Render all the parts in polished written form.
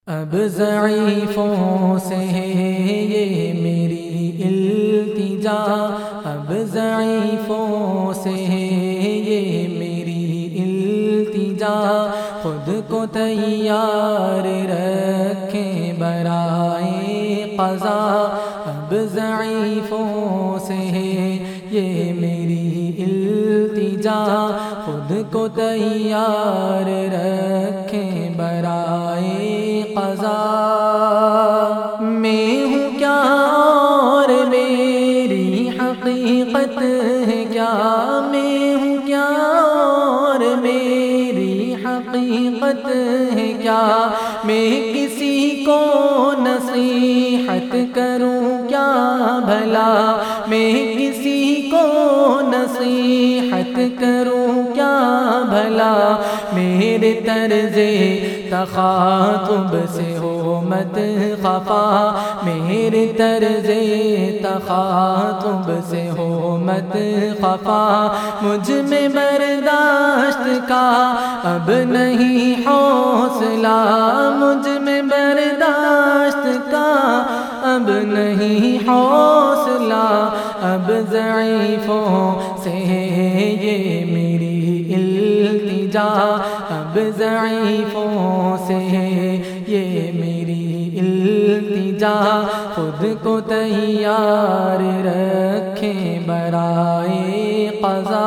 اب ضعیفوں سے ہے یہ میری التجا، اب ضعیفوں سے ہے یہ میری التجا، خود کو تیار رکھیں برائے قضا، اب ضعیفوں سے ہے یہ میری التجا، خود کو تیار رکھیں برائے قضا۔ میں ہوں کیا اور میری حقیقت ہے کیا، میں ہوں کیا اور میری حقیقت ہے کیا، میں کسی کو نصیحت کروں کیا بھلا، میں کسی کو نصیحت کروں کیا بھلا، میرے طرز تخاطب سے ہو مت خفا، میرے طرز تخاطب سے ہو مت خفا، مجھ میں برداشت کا اب نہیں حوصلہ، مجھ میں برداشت کا اب نہیں حوصلہ، اب ضعیفوں سے یہ میری التجا، اب ضعیفوں سے یہ میری التجا، خود کو تیار رکھیں برائے قضا۔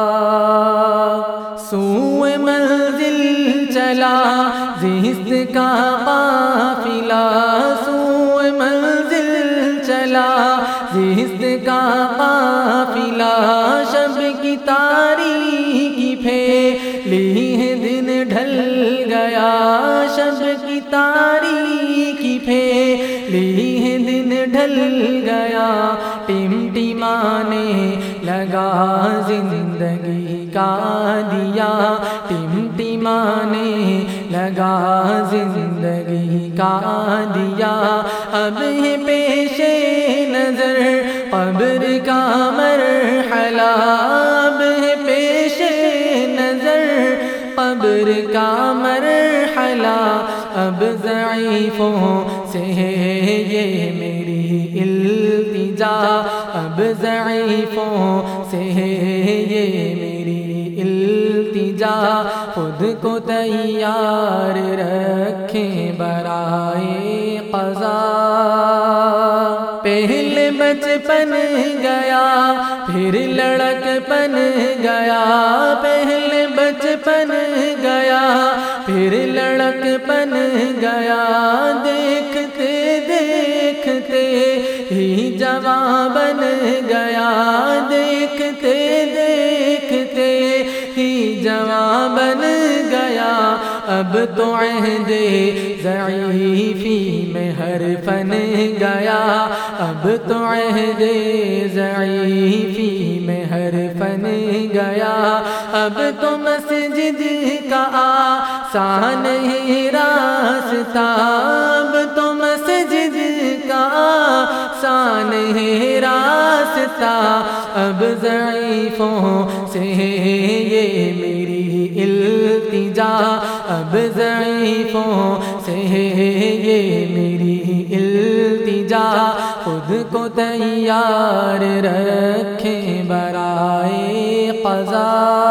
سوئے منزل چلا زیست کا قافلہ، سوئے منزل چلا زیست کا قافلہ، شب کی تاریکی پھیلی ہے دن ڈھل گیا، شب کی تاریکی پھیلی ہے دن ڈھل گیا، ٹمٹمانے لگا زندگی کا دیا، ٹمٹمانے لگا زندگی کا دیا، اب ہے پیش نظر قبر کا مرحلہ، اب ہے پیش نظر قبر کا مرحلہ، اب ضعیفوں سے ہے یہ میری التجا، اب ضعیفوں سے ہے یہ میری التجا، خود کو تیار رکھیں برائے قضا۔ پہلے بچپن گیا پھر لڑک پن گیا، پہلے بچپن گیا پھر لڑک پن گیا، دیکھتے دیکھتے ہی جوان بن گیا، دیکھتے دیکھتے ہی جوان بن گیا، اب تو عہد ضعیفی میں ہر فن گیا، اب تو عہد ضعیفی میں ہر فن گیا، اب تو مسجد کا آسان ہے راستہ، اب تو مسجد کا آسان ہے راستہ، اب ضعیفوں سے یہ میری التجا، اب ضعیفوں سے یہ میری التجا، خود کو تیار رکھیں برائے قضا۔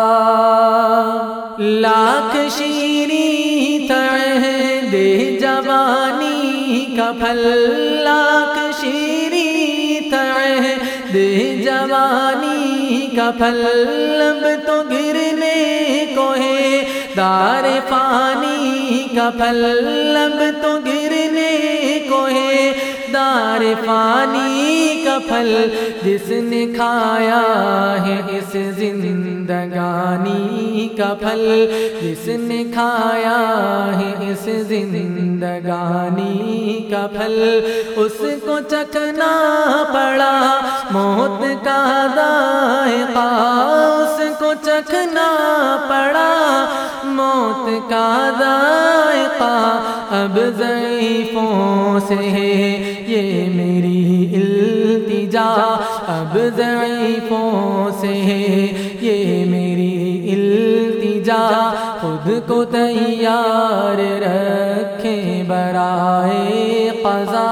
لاکھ شیریں تھا عہد جوانی کا پھل، لاکھ شیریں تھا عہد جوانی کا پھل، اب تو گرنے کو ہے دار فانی کا پھل، اب تو گرنے کو ہے دار فانی کا پھل، جس نے کھایا ہے اس زندگانی کا پھل، جس نے کھایا ہے اس زندگانی کا پھل، اس کو چکھنا پڑا موت کا ذائقہ، اس کو چکھنا پڑا موت کا ذائقہ، اب ضعیفوں سے یہ میری التجا، اب ضعیفوں سے یہ میری التجا، خود کو تیار رکھیں رکھیں برائے قضا۔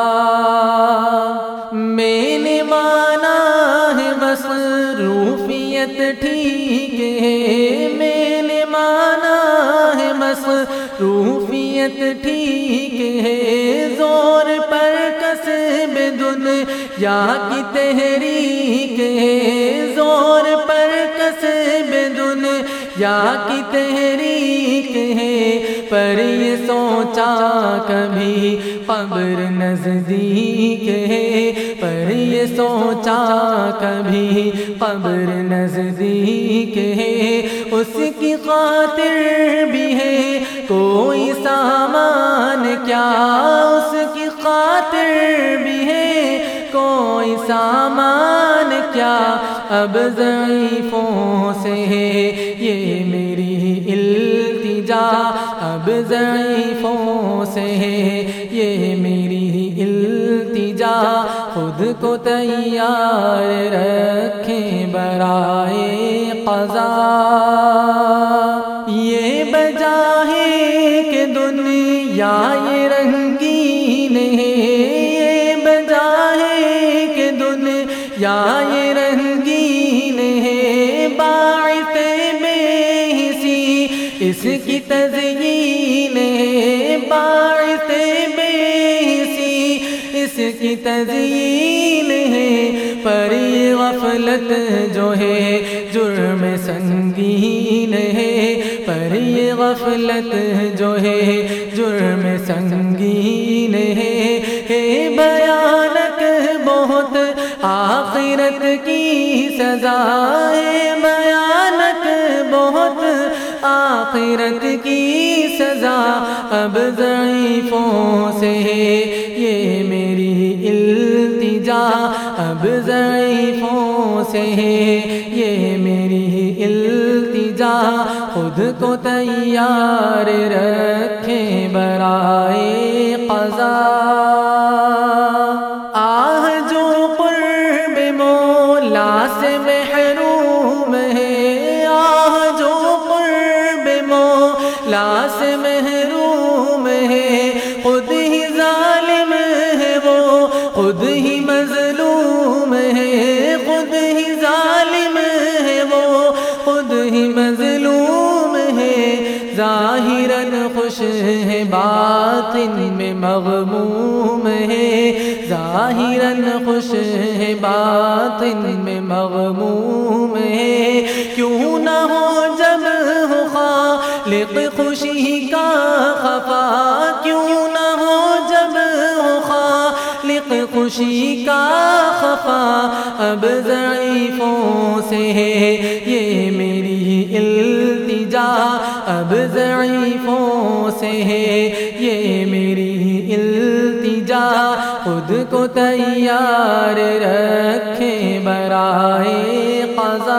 میں نے مانا ہے مصروفیت ٹھیک ہے، میں نے مانا ہے مصروفیت ٹھیک ہے، زور پر کسب دنیا کی تحریک ہے، زور پر کسب دنیا کی تحریک ہے، پر یہ سوچا کبھی قبر نزدیک ہے، پر یہ سوچا کبھی قبر نزدیک ہے، اس کی خاطر بھی ہے کوئی سامان کیا، اس کی خاطر بھی ہے کوئی سامان کیا، اب ضعیفوں سے ہے یہ میری التجا، اب ضعیفوں سے ہے یہ میری التجا، خود کو تیار رکھیں برائے قضا۔ یہ بجا ہے کہ دنیا یہ رنگین ہے، یہ بجا ہے کہ دنیا یہ رنگین ہے، باعث بے حسی اس کی تزیین ہے، باعث بے حسی اس کی تزیین ہے، پر یہ غفلت جو ہے جرم سنگین ہے، پر یہ غفلت جو ہے جرم سنگین ہے، بھیانک بہت آخرت کی سزا ہے، بھیانک بہت آخرت کی سزا، اب ضعیفوں سے ہے یہ میری التجا، اب ضعیفوں سے ہے یہ میری التجا، خود کو تیار رکھیں برائے قضا۔ آہ جو قرب مولا سے محروم ہے، آہ جو قرب مولا سے محروم ہے، خود ہی ظالم ہے وہ خود ہی مظلوم ہے، خود ہی ظالم ہے وہ خود ہی مظلوم ہے، ظاہراً خوش ہے باطن میں مغموم ہے، ظاہراً خوش ہے باطن میں مغموم ہے، کیوں نہ ہو جب ہو خالق خوشی کا خفا، کیوں نہ ہو جب ہو خالق خوشی کا خفا، اب ضعیفوں سے ہے یہ میری التجا، اب ضعیفوں سے ہے یہ میری التجا، خود کو تیار رکھیں برائے قضا۔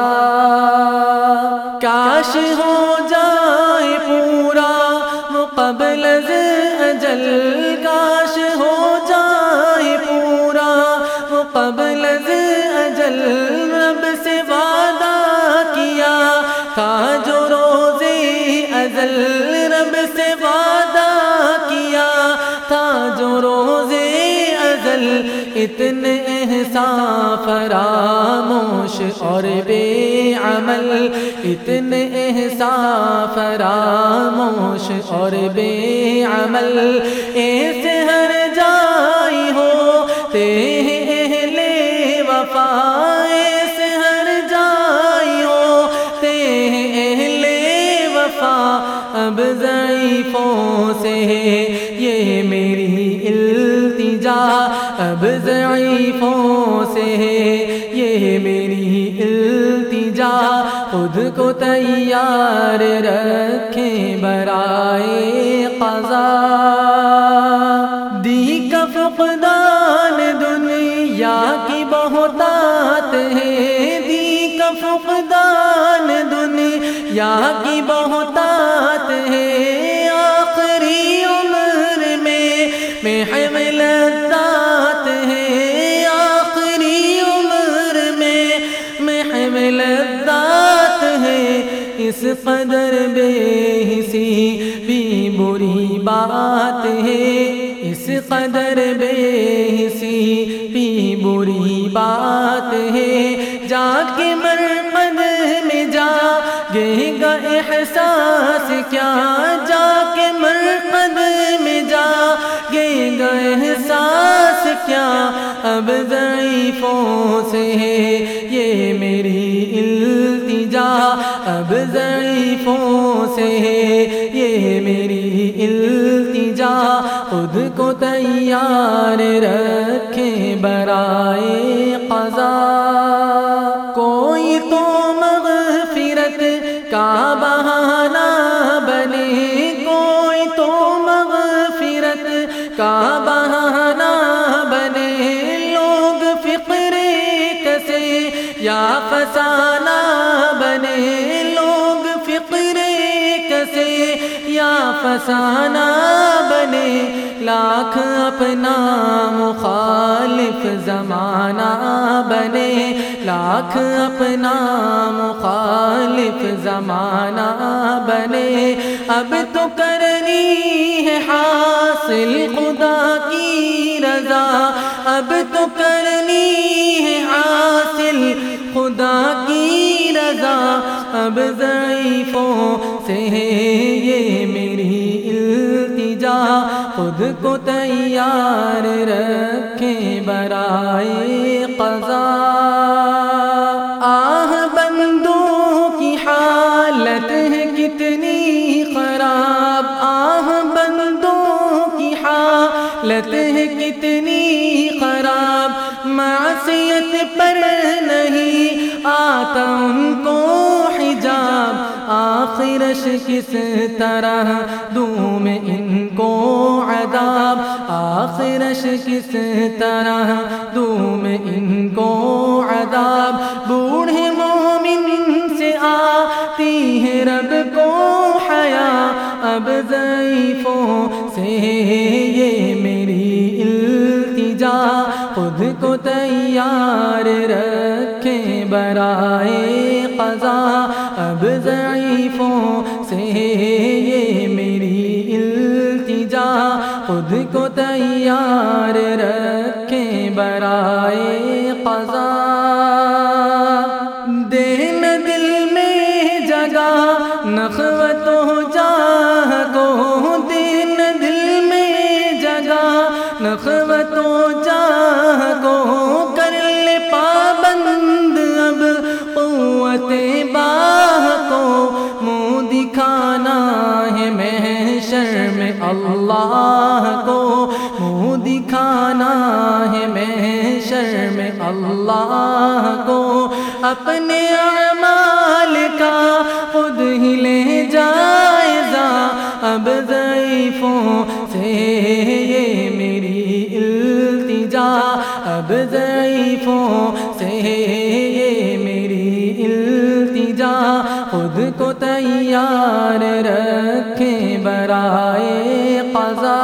کاش ہو جائے پورا وہ قبل از اجل، کاش ہو جائے پورا وہ قبل از اجل، رب سے وعدہ کیا تھا جو روزے ازل، رب سے وعدہ کیا تھا جو روزے ازل، اتنے احسان فراموش اور بے عمل، اتنے احسان فراموش اور بے عمل، ایسے ہر جائی ہوتے ہیں اہل وفا، ایسے ہر جائی ہوتے ہیں اہل وفا، اب ضعیفوں سے ہے یہ میری التجا، اب ضعیفوں سے ہے یہ میری التجا، خود کو تیار رکھیں برائے قضا۔ دی کا فقدان دنیا کی بہتات ہے، دی کا فقدان دنیا کی بہتات ہے، آخری عمر میں محو لذات ہے، آخری عمر میں محو لذات ہے، اس قدر بے حسی بھی بری بات ہے، اس قدر بے حسی بھی بری بات ہے، جا کے مرقد میں جاگے گا احساس کیا، جا کے مرقد میں جاگے گا احساس کیا، اب ضعیفوں سے ہے یہ میری التجا، اب ضعیفوں سے ہے یہ میری التجا، خود کو تیار رکھے برائے قضا، کوئی تو مغفرت کا بہانہ بنے، کوئی تو مغفرت کا بہانہ بنے، لوگ فقرے کسے یا فسانہ بنے، لوگ فقرے کسے یا فسانہ بنے، لاکھ اپنا مخالف زمانہ بنے، لاکھ اپنا مخالف زمانہ بنے، اب تو کرنی ہے حاصل خدا کی رضا، اب تو کرنی ہے حاصل خدا کی رضا، اب ضعیفوں سے ہے یہ میری التجا، خود کو تیار رکھیں برائے قضا، آہ بندوں کی حالت ہے کتنی خراب، آہ بندوں کی حالت ہے کتنی خراب، معصیت پر نہیں آتا ان کو حجاب، آخرش کس طرح دوں میں ان کو عذاب، آخرش کس طرح دوں میں ان کو عذاب، بوڑھے مومن سے آتی ہے رب کو حیا، اب ضعیفوں سے یہ میری التجا، خود کو تیار رکھیں برائے قضا، اب ضعیفوں سے یہ میری التجا، خود کو تیار رکھیں برائے قضا، دینا دل میں جگہ نخوت و جاہ کو، دینا دل میں جگہ نخوت و جاہ کو، کر لے پابند اب قوت باہ کو، منہ دکھانا ہے محشر میں اللہ کو، منہ دکھانا ہے محشر میں اللہ کو، اپنے اعمال کا خود ہی لے جائزہ، اب ضعیفوں سے یہ میری التجا، اب ضعیفوں سے یہ میری التجا، خود کو تیار رکھیں برائے قضا،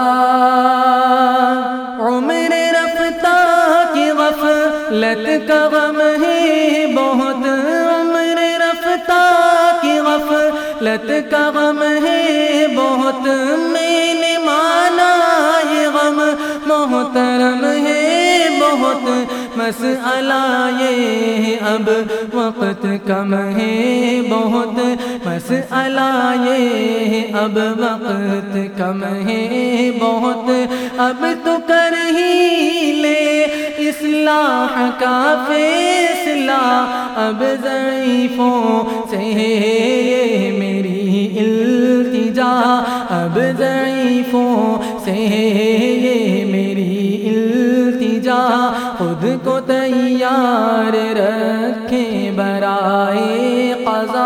عمر رفتہ کی غفلت کا غم ہے بہت، عمر رفتہ کی غفلت کا غم ہے بہت، میں نے مانا یہ غم محترم ہے بہت، مسئلہ یہ ہے اب وقت کم ہے بہت، مسئلہ یہ ہے اب وقت کم ہے بہت، اب تو کر ہی لے اصلاح کا فیصلہ، اب ضعیفوں سے یہ میری التجا، اب ضعیفوں سے یہ میری التجا، خود کو تیار رکھیں برائے قضا،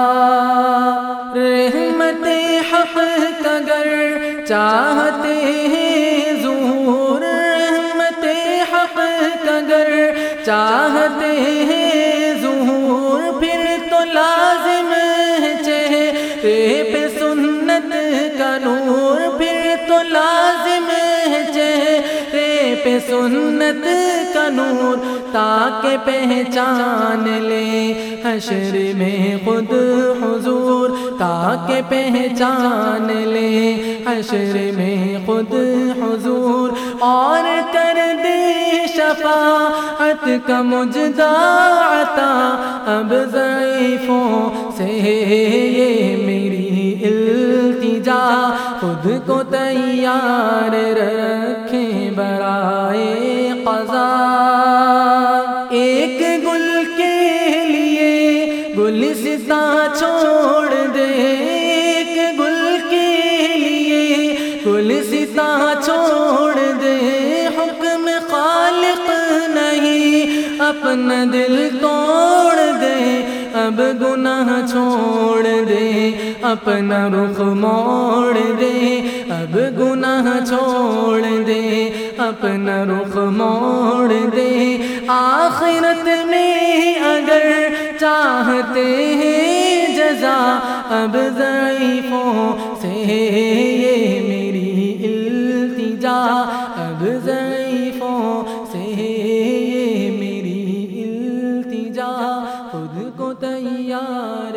رحمت حق اگر چاہتے ہیں ظہور، رحمت حق اگر چاہتے ہیں ظہور، پھر تو لازم ہے چہرے پہ سنت کا نور، پھر تو لازم ہے چہرے پہ سنت کا نور تاکہ پہچان لے، حشر میں خود حضور تاکہ پہچان لے، حشر میں خود حضور، اور کر دے شفاعت کا مجدہ عطا، اب ضعیفوں سے یہ میری التجا، خود کو تیار رکھیں برائے قضا۔ ایک گل کے لیے گلستاں چھوڑ دے، ایک گل کے لیے گلستاں چھوڑ دے، حکم خالق نہیں اپنا دل توڑ دے، اب گناہ چھوڑ دے اپنا رخ موڑ دے، اب گناہ چھوڑ دے اپنا رخ موڑ دے، آخرت میں اگر چاہتے ہیں جزا، اب ضعیفوں سے یہ میری التجا، اب ضعیفوں سے یہ میری التجا، خود کو تیار